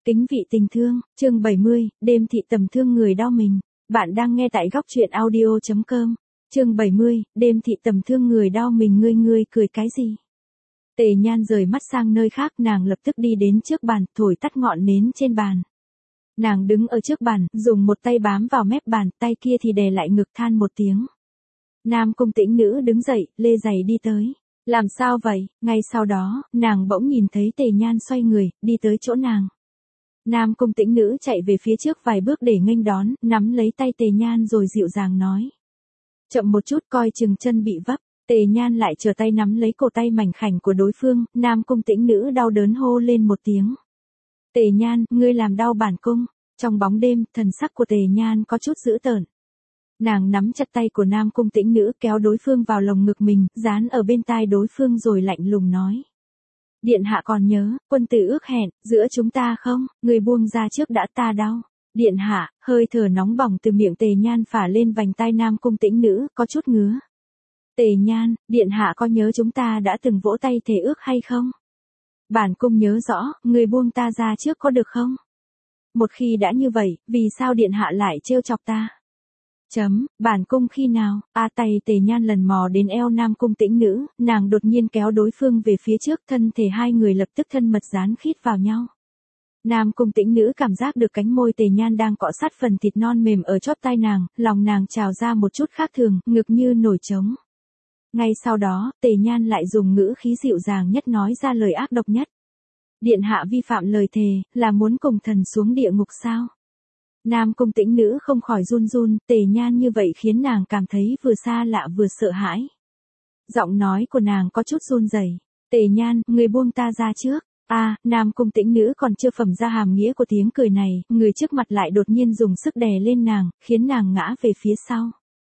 Kính vị tình thương, chương 70, đêm thị tầm thương người đau mình. Bạn đang nghe tại góc truyện audio.com. Chương 70, đêm thị tầm thương người đau mình, ngươi cười cái gì? Tề Nhan rời mắt sang nơi khác, nàng lập tức đi đến trước bàn, thổi tắt ngọn nến trên bàn. Nàng đứng ở trước bàn, dùng một tay bám vào mép bàn, tay kia thì đè lại ngực, than một tiếng. Nam Cung Tĩnh Nữ đứng dậy, lê giày đi tới. Làm sao vậy? Ngay sau đó, nàng bỗng nhìn thấy Tề Nhan xoay người, đi tới chỗ nàng. Nam Cung Tĩnh Nữ chạy về phía trước vài bước để nghênh đón, nắm lấy tay Tề Nhan rồi dịu dàng nói. Chậm một chút, coi chừng chân bị vấp. Tề Nhan lại trở tay nắm lấy cổ tay mảnh khảnh của đối phương, Nam Cung Tĩnh Nữ đau đớn hô lên một tiếng. Tề Nhan, ngươi làm đau bản cung. Trong bóng đêm, thần sắc của Tề Nhan có chút dữ tợn. Nàng nắm chặt tay của Nam Cung Tĩnh Nữ, kéo đối phương vào lồng ngực mình, dán ở bên tai đối phương rồi lạnh lùng nói. Điện hạ còn nhớ, quân tử ước hẹn, giữa chúng ta không, người buông ra trước đã, ta đau. Điện hạ, hơi thở nóng bỏng từ miệng Tề Nhan phả lên vành tai Nam Cung Tĩnh Nữ, có chút ngứa. Tề Nhan, điện hạ có nhớ chúng ta đã từng vỗ tay thề ước hay không? Bản cung nhớ rõ, người buông ta ra trước có được không? Một khi đã như vậy, vì sao điện hạ lại trêu chọc ta? Bản cung khi nào? Tay Tề Nhan lần mò đến eo Nam Cung Tĩnh Nữ, nàng đột nhiên kéo đối phương về phía trước, thân thể hai người lập tức thân mật dán khít vào nhau. Nam Cung Tĩnh Nữ cảm giác được cánh môi Tề Nhan đang cọ sát phần thịt non mềm ở chóp tai nàng, lòng nàng trào ra một chút khác thường, ngực như nổi trống. Ngay sau đó, Tề Nhan lại dùng ngữ khí dịu dàng nhất nói ra lời ác độc nhất. Điện hạ vi phạm lời thề, là muốn cùng thần xuống địa ngục sao? Nam Cung Tĩnh Nữ không khỏi run run, Tề Nhan như vậy khiến nàng cảm thấy vừa xa lạ vừa sợ hãi. Giọng nói của nàng có chút run rẩy. Tề Nhan, người buông ta ra trước. Nam Cung Tĩnh Nữ còn chưa phẩm ra hàm nghĩa của tiếng cười này, người trước mặt lại đột nhiên dùng sức đè lên nàng, khiến nàng ngã về phía sau.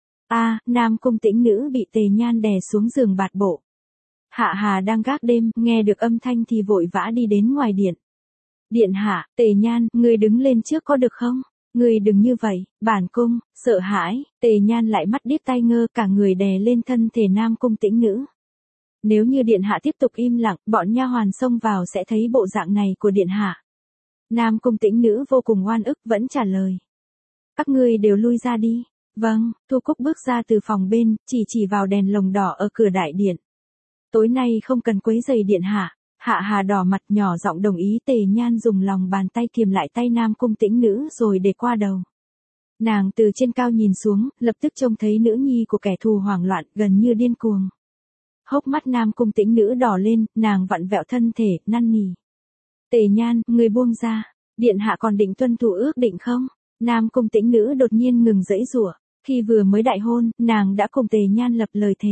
Nam Cung Tĩnh Nữ bị Tề Nhan đè xuống giường bạt bộ. Hạ Hà đang gác đêm, nghe được âm thanh thì vội vã đi đến ngoài điện. Điện hạ, Tề Nhan, ngươi đứng lên trước có được không? Ngươi đừng như vậy, bản cung, sợ hãi. Tề Nhan lại mắt điếc tai ngơ, cả người đè lên thân thể Nam Cung Tĩnh Nữ. Nếu như điện hạ tiếp tục im lặng, bọn nha hoàn xông vào sẽ thấy bộ dạng này của điện hạ. Nam Cung Tĩnh Nữ vô cùng oan ức vẫn trả lời. Các ngươi đều lui ra đi. Vâng, Thu Cúc bước ra từ phòng bên, chỉ vào đèn lồng đỏ ở cửa đại điện. Tối nay không cần quấy rầy điện hạ. Hạ Hà đỏ mặt nhỏ giọng đồng ý. Tề Nhan dùng lòng bàn tay kiềm lại tay Nam Cung Tĩnh Nữ rồi để qua đầu. Nàng từ trên cao nhìn xuống, lập tức trông thấy nữ nhi của kẻ thù hoảng loạn, gần như điên cuồng. Hốc mắt Nam Cung Tĩnh Nữ đỏ lên, nàng vặn vẹo thân thể, năn nỉ. Tề Nhan, người buông ra, điện hạ còn định tuân thủ ước định không? Nam Cung Tĩnh Nữ đột nhiên ngừng giãy giụa, khi vừa mới đại hôn, nàng đã cùng Tề Nhan lập lời thề.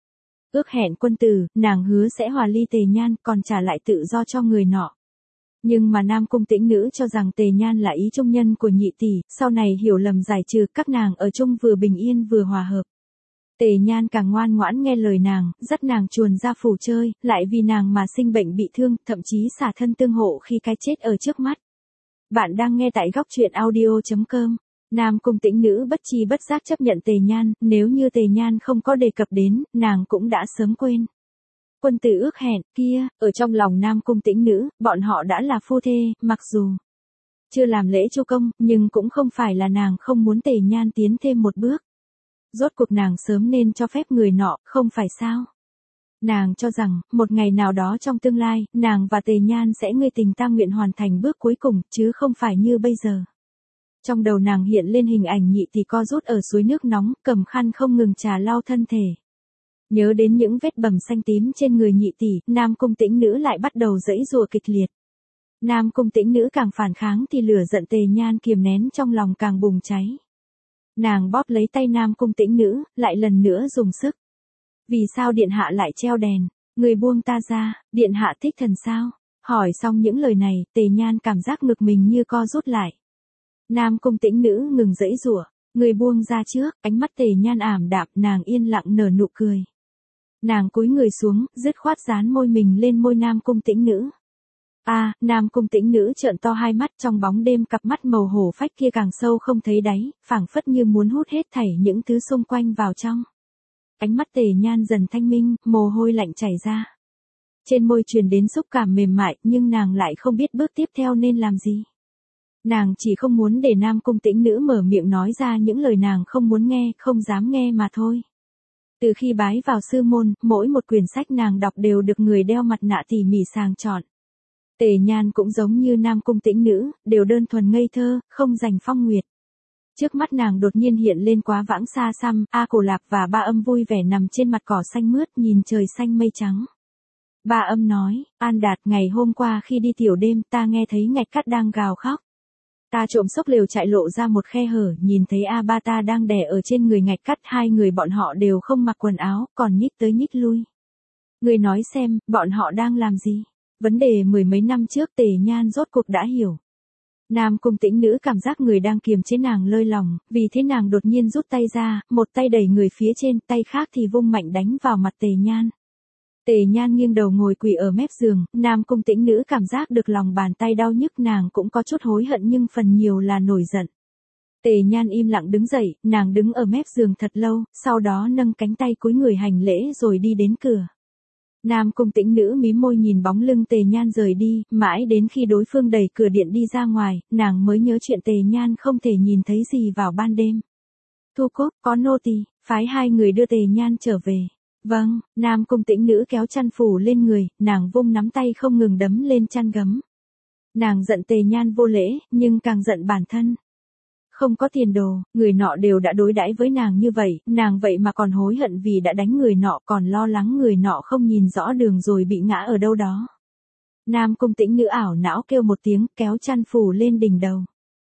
Ước hẹn quân tử, nàng hứa sẽ hòa ly Tề Nhan, còn trả lại tự do cho người nọ. Nhưng mà Nam Cung Tĩnh Nữ cho rằng Tề Nhan là ý trung nhân của nhị tỷ, sau này hiểu lầm giải trừ, các nàng ở chung vừa bình yên vừa hòa hợp. Tề Nhan càng ngoan ngoãn nghe lời nàng, dắt nàng chuồn ra phủ chơi, lại vì nàng mà sinh bệnh bị thương, thậm chí xả thân tương hộ khi cái chết ở trước mắt. Bạn đang nghe tại góc truyện audio.com. Nam Cung Tĩnh Nữ bất chi bất giác chấp nhận Tề Nhan, nếu như Tề Nhan không có đề cập đến, nàng cũng đã sớm quên. Quân tử ước hẹn, kia, ở trong lòng Nam Cung Tĩnh Nữ, bọn họ đã là phu thê, mặc dù chưa làm lễ chu công, nhưng cũng không phải là nàng không muốn Tề Nhan tiến thêm một bước. Rốt cuộc nàng sớm nên cho phép người nọ, không phải sao? Nàng cho rằng, một ngày nào đó trong tương lai, nàng và Tề Nhan sẽ ngươi tình ta nguyện hoàn thành bước cuối cùng, chứ không phải như bây giờ. Trong đầu nàng hiện lên hình ảnh nhị tỷ co rút ở suối nước nóng, cầm khăn không ngừng trà lau thân thể. Nhớ đến những vết bầm xanh tím trên người nhị tỷ, Nam Cung Tĩnh Nữ lại bắt đầu giãy giụa kịch liệt. Nam Cung Tĩnh Nữ càng phản kháng thì lửa giận Tề Nhan kiềm nén trong lòng càng bùng cháy. Nàng bóp lấy tay Nam Cung Tĩnh Nữ, lại lần nữa dùng sức. Vì sao điện hạ lại treo đèn? Người buông ta ra, điện hạ thích thần sao? Hỏi xong những lời này, Tề Nhan cảm giác ngực mình như co rút lại. Nam Cung Tĩnh Nữ ngừng giãy giụa, người buông ra trước, ánh mắt Tề Nhan ảm đạm, nàng yên lặng nở nụ cười. Nàng cúi người xuống, dứt khoát dán môi mình lên môi Nam Cung Tĩnh Nữ. Nam Cung Tĩnh Nữ trợn to hai mắt, trong bóng đêm cặp mắt màu hổ phách kia càng sâu không thấy đáy, phảng phất như muốn hút hết thảy những thứ xung quanh vào trong. Ánh mắt Tề Nhan dần thanh minh, mồ hôi lạnh chảy ra. Trên môi truyền đến xúc cảm mềm mại, nhưng nàng lại không biết bước tiếp theo nên làm gì. Nàng chỉ không muốn để Nam Cung Tĩnh Nữ mở miệng nói ra những lời nàng không muốn nghe, không dám nghe mà thôi. Từ khi bái vào sư môn, mỗi một quyển sách nàng đọc đều được người đeo mặt nạ tỉ mỉ sàng chọn. Tề Nhan cũng giống như Nam Cung Tĩnh Nữ, đều đơn thuần ngây thơ, không rành phong nguyệt. Trước mắt nàng đột nhiên hiện lên quá vãng xa xăm, A Cổ Lạp và Ba Âm vui vẻ nằm trên mặt cỏ xanh mướt nhìn trời xanh mây trắng. Ba Âm nói, An Đạt, ngày hôm qua khi đi tiểu đêm ta nghe thấy Ngạch Cắt đang gào khóc. Ta trộm xốc lều chạy lộ ra một khe hở, nhìn thấy A Ba ta đang đè ở trên người Ngạch Cắt, hai người bọn họ đều không mặc quần áo, còn nhích tới nhích lui. Người nói xem, bọn họ đang làm gì? Vấn đề mười mấy năm trước Tề Nhan rốt cuộc đã hiểu. Nam Cung Tĩnh Nữ cảm giác người đang kiềm chế nàng lơi lòng, vì thế nàng đột nhiên rút tay ra, một tay đẩy người phía trên, tay khác thì vung mạnh đánh vào mặt Tề Nhan. Tề Nhan nghiêng đầu ngồi quỳ ở mép giường, Nam Cung Tĩnh Nữ cảm giác được lòng bàn tay đau nhức, nàng cũng có chút hối hận nhưng phần nhiều là nổi giận. Tề Nhan im lặng đứng dậy, nàng đứng ở mép giường thật lâu, sau đó nâng cánh tay cúi người hành lễ rồi đi đến cửa. Nam Cung Tĩnh Nữ mím môi nhìn bóng lưng Tề Nhan rời đi, mãi đến khi đối phương đẩy cửa điện đi ra ngoài, nàng mới nhớ chuyện Tề Nhan không thể nhìn thấy gì vào ban đêm. Thu Cúc, có nô tỳ, phái hai người đưa Tề Nhan trở về. Vâng, Nam Cung Tĩnh Nữ kéo chăn phủ lên người, nàng vung nắm tay không ngừng đấm lên chăn gấm. Nàng giận Tề Nhan vô lễ, nhưng càng giận bản thân. Không có tiền đồ, người nọ đều đã đối đãi với nàng như vậy, nàng vậy mà còn hối hận vì đã đánh người nọ, còn lo lắng người nọ không nhìn rõ đường rồi bị ngã ở đâu đó. Nam Cung Tĩnh Nữ ảo não kêu một tiếng, kéo chăn phủ lên đỉnh đầu.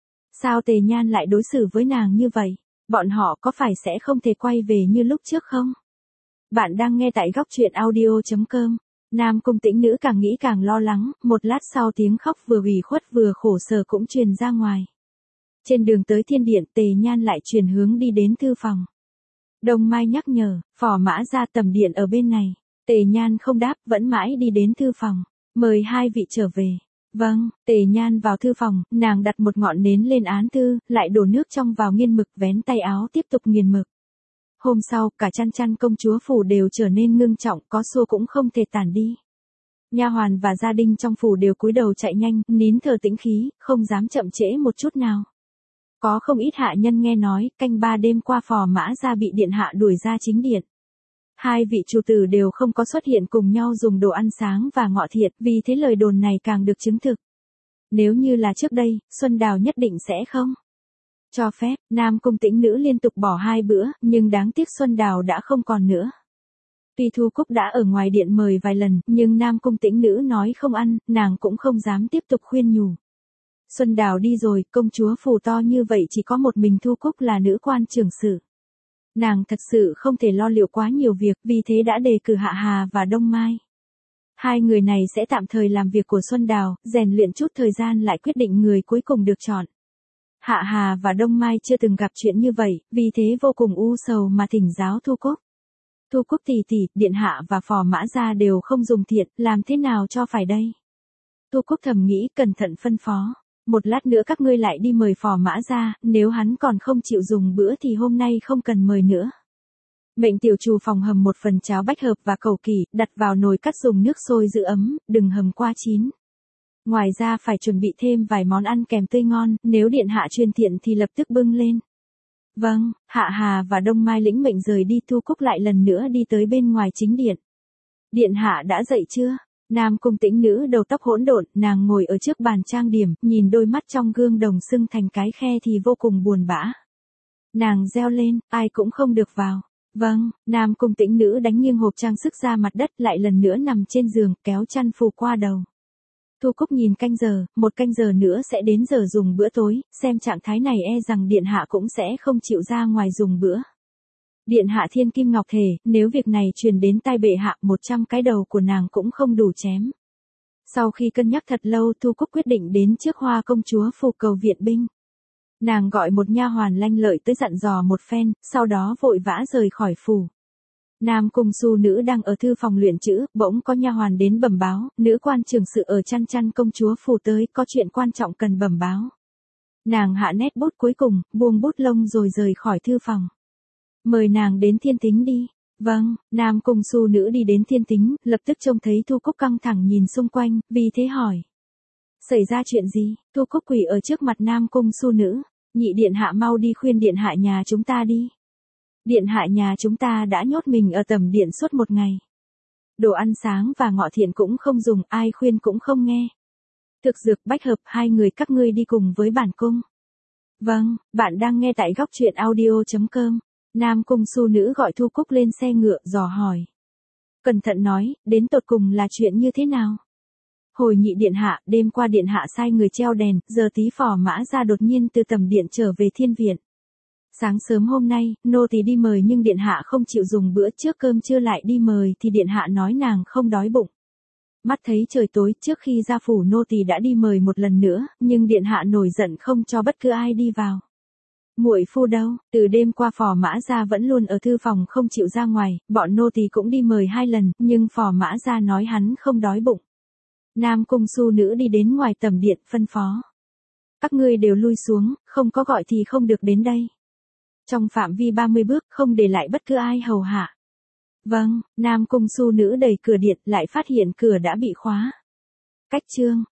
Sao Tề Nhan lại đối xử với nàng như vậy? Bọn họ có phải sẽ không thể quay về như lúc trước không? Bạn đang nghe tại góc truyện audio.com. Nam Cung Tĩnh Nữ càng nghĩ càng lo lắng, một lát sau tiếng khóc vừa ủy khuất vừa khổ sở cũng truyền ra ngoài. Trên đường tới thiên điện, Tề Nhan lại chuyển hướng đi đến thư phòng. Đông Mai nhắc nhở, Phò Mã ra tầm điện ở bên này. Tề Nhan không đáp, vẫn mãi đi đến thư phòng. Mời hai vị trở về. Vâng, Tề Nhan vào thư phòng, nàng đặt một ngọn nến lên án thư, lại đổ nước trong vào nghiên mực, vén tay áo tiếp tục nghiền mực. Hôm sau, cả chăn công chúa phủ đều trở nên ngưng trọng, có xua cũng không thể tản đi. Nha hoàn và gia đình trong phủ đều cúi đầu chạy nhanh, nín thở tĩnh khí, không dám chậm trễ một chút nào. Có không ít hạ nhân nghe nói, canh 3 đêm qua Phò Mã ra bị điện hạ đuổi ra chính điện. Hai vị chủ tử đều không có xuất hiện cùng nhau dùng đồ ăn sáng và ngọ thiện, vì thế lời đồn này càng được chứng thực. Nếu như là trước đây, Xuân Đào nhất định sẽ không cho phép. Nam Cung Tĩnh Nữ liên tục bỏ 2 bữa, nhưng đáng tiếc Xuân Đào đã không còn nữa. Tuy Thu Cúc đã ở ngoài điện mời vài lần, nhưng Nam Cung Tĩnh Nữ nói không ăn, nàng cũng không dám tiếp tục khuyên nhủ. Xuân Đào đi rồi, công chúa phủ to như vậy chỉ có một mình Thu Cúc là nữ quan trưởng sự. Nàng thật sự không thể lo liệu quá nhiều việc, vì thế đã đề cử Hạ Hà và Đông Mai. Hai người này sẽ tạm thời làm việc của Xuân Đào, rèn luyện chút thời gian lại quyết định người cuối cùng được chọn. Hạ Hà và Đông Mai chưa từng gặp chuyện như vậy, vì thế vô cùng u sầu mà thỉnh giáo Thu Cúc. Thu Cúc tỷ tỷ, điện hạ và Phò Mã gia đều không dùng thiện, làm thế nào cho phải đây? Thu Cúc thầm nghĩ, cẩn thận phân phó. Một lát nữa các ngươi lại đi mời Phò Mã ra, nếu hắn còn không chịu dùng bữa thì hôm nay không cần mời nữa. Mệnh tiểu trù phòng hầm một phần cháo bách hợp và cầu kỳ, đặt vào nồi cắt dùng nước sôi giữ ấm, đừng hầm qua chín. Ngoài ra phải chuẩn bị thêm vài món ăn kèm tươi ngon, nếu điện hạ truyền thiện thì lập tức bưng lên. Vâng, Hạ Hà và Đông Mai lĩnh mệnh rời đi. Thu Cúc lại lần nữa đi tới bên ngoài chính điện. Điện hạ đã dậy chưa? Nam Cung Tĩnh Nữ đầu tóc hỗn độn, nàng ngồi ở trước bàn trang điểm, nhìn đôi mắt trong gương đồng sưng thành cái khe thì vô cùng buồn bã. Nàng reo lên, ai cũng không được vào. Vâng, Nam Cung Tĩnh Nữ đánh nghiêng hộp trang sức ra mặt đất, lại lần nữa nằm trên giường, kéo chăn phủ qua đầu. Thu Cúc nhìn canh giờ, 1 canh giờ nữa sẽ đến giờ dùng bữa tối, xem trạng thái này e rằng điện hạ cũng sẽ không chịu ra ngoài dùng bữa. Điện hạ thiên kim ngọc thể, nếu việc này truyền đến tai bệ hạ, 100 cái đầu của nàng cũng không đủ chém. Sau khi cân nhắc thật lâu, Thu Cúc quyết định đến trước Hoa công chúa phủ cầu viện binh. Nàng gọi một nha hoàn lanh lợi tới dặn dò một phen, sau đó vội vã rời khỏi phủ. Nam Cung Su nữ đang ở thư phòng luyện chữ, bỗng có nha hoàn đến bẩm báo, nữ quan trưởng sự ở chăn công chúa phủ tới, có chuyện quan trọng cần bẩm báo. Nàng hạ nét bút cuối cùng, buông bút lông rồi rời khỏi thư phòng. Mời nàng đến thiên tính đi. Vâng, Nam Cung Su Nữ đi đến thiên tính, lập tức trông thấy Thu Cúc căng thẳng nhìn xung quanh, vì thế hỏi. Xảy ra chuyện gì? Thu Cúc quỳ ở trước mặt Nam Cung Su Nữ. Nhị điện hạ mau đi khuyên điện hạ nhà chúng ta đi. Điện hạ nhà chúng ta đã nhốt mình ở tẩm điện suốt một ngày. Đồ ăn sáng và ngọ thiện cũng không dùng, ai khuyên cũng không nghe. Thực dược bách hợp, hai người các ngươi đi cùng với bản cung. Vâng, bạn đang nghe tại góc truyện audio.com. Nam Cung Su Nữ gọi Thu Cúc lên xe ngựa, dò hỏi. Cẩn thận nói, đến tột cùng là chuyện như thế nào? Hồi nhị điện hạ, đêm qua điện hạ sai người treo đèn, giờ tí Phò Mã Gia đột nhiên từ tầm điện trở về thiên viện. Sáng sớm hôm nay, nô tỳ đi mời nhưng điện hạ không chịu dùng bữa trước cơm trưa lại đi mời thì điện hạ nói nàng không đói bụng. Mắt thấy trời tối, trước khi ra phủ nô tỳ đã đi mời một lần nữa, nhưng điện hạ nổi giận không cho bất cứ ai đi vào. Muội phu đâu? Từ đêm qua Phò Mã Gia vẫn luôn ở thư phòng không chịu ra ngoài, bọn nô tỳ cũng đi mời 2 lần, nhưng Phò Mã Gia nói hắn không đói bụng. Nam Cung Su Nữ đi đến ngoài tầm điện, phân phó. Các ngươi đều lui xuống, không có gọi thì không được đến đây. Trong phạm vi 30 bước, không để lại bất cứ ai hầu hạ. Vâng, Nam Cung Su Nữ đẩy cửa điện lại phát hiện cửa đã bị khóa. Cách chương,